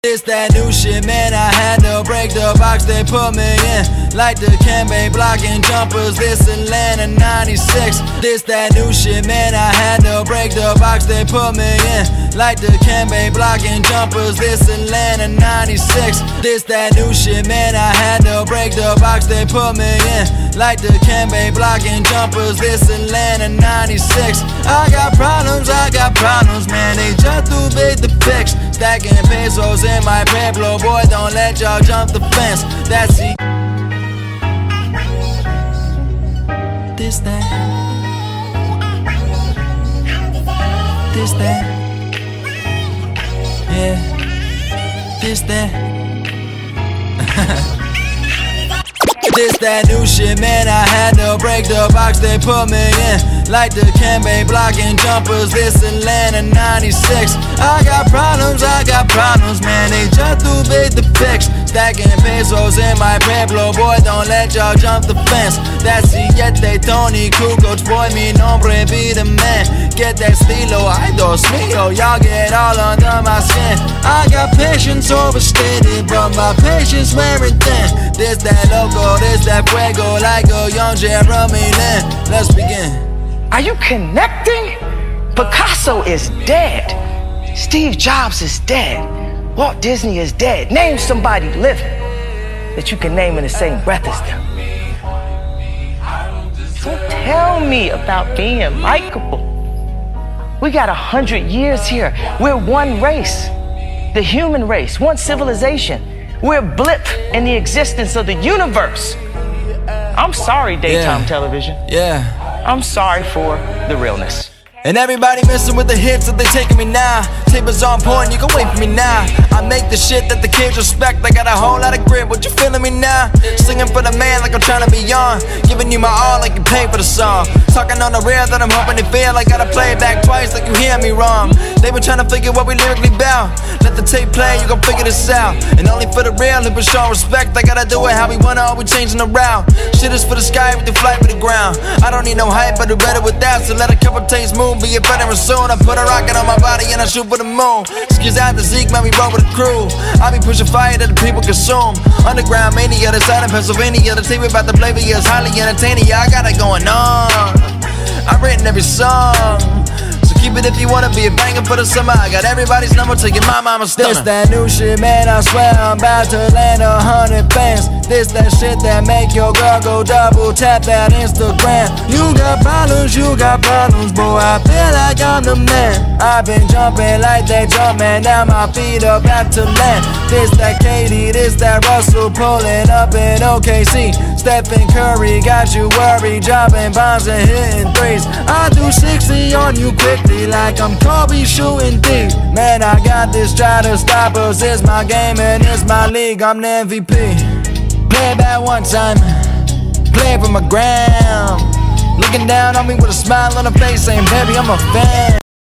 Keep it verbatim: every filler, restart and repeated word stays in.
It's that new shit, man, I had to break the box they put me in. Like the Kembe blocking jumpers, this Atlanta ninety-six. This that new shit, man, I had to break the box they put me in. Like the Kembe blocking jumpers, this Atlanta ninety-six. This that new shit, man, I had to break the box they put me in. Like the Kembe blocking jumpers, this Atlanta ninety-six. I got problems, I got problems, man, they just too big to fix. Stacking pesos in my Pueblo, boy, don't let y'all jump the fence. That's it. This that. This that. Yeah. This that. This that new shit, man, I had to break the box they put me in. Like the Kembe blocking jumpers, this Atlanta ninety-six. I got problems, I got problems, man, they just too big to fix. Stacking pesos in my Pueblo, boy, don't let y'all jump the fence. That's Siete, Tony, Kukoc, boy, mi nombre be the man. Get that estilo, ay Dios mío, y'all get all under my skin. I got patience overstated, but my patience wearing thin. This that loco, this that fuego, like a young Jeremy Lin. Let's begin. Are you connecting? Picasso is dead. Steve Jobs is dead. Walt Disney is dead. Name somebody living that you can name in the same breath as them. Don't tell me about being likable. We got a hundred years here. We're one race, the human race, one civilization. We're a blip in the existence of the universe. I'm sorry, daytime yeah. television. Yeah. I'm sorry for the realness. And everybody messing with the hits that they taking me now. Tables on point, you can wait for me now. I make the shit that the kids respect. I got a whole lot of grip, what you feeling me now? Singing for the man like I'm trying to be on. Giving you my all like you paid for the song. Talking on the real that I'm hoping to feel. I gotta play it back twice like you hear me wrong. They been trying to figure what we lyrically bout. Let the tape play, you gon' figure this out. And only for the real, if it's showing respect, I gotta do it how we wanna, or we changing the route. Shit is for the sky, with the flight with the ground. I don't need no hype, but do better with that. So let a couple takes move. Be a veteran soon. I put a rocket on my body and I shoot for the moon. Excuse out the Zeke, man, we roll with the crew. I be pushing fire that the people consume. Underground mania, the side of Pennsylvania. The team about the flavor is highly entertaining. Yeah, I got it going on. I've written every song. So keep it if you wanna be a banger for the summer. I got everybody's number to get my mama's stomach. This that new shit, man, I swear I'm about to land a hundred bands. This that shit that make your girl go double tap that Instagram. You got problems, you got problems, boy, I feel like I'm the man. I've been jumping like they jump, man, now my feet are back to land. This that Katie, this that Russell pulling up in O K C. Stephen Curry got you worried, dropping bombs and hitting threes. I do sixty on you quickly like I'm Kobe shooting deep. Man, I got this, try to stop us. It's my game and it's my league, I'm the M V P. Play it back one time, play it from my ground. Looking down on me with a smile on her face saying, baby, I'm a fan.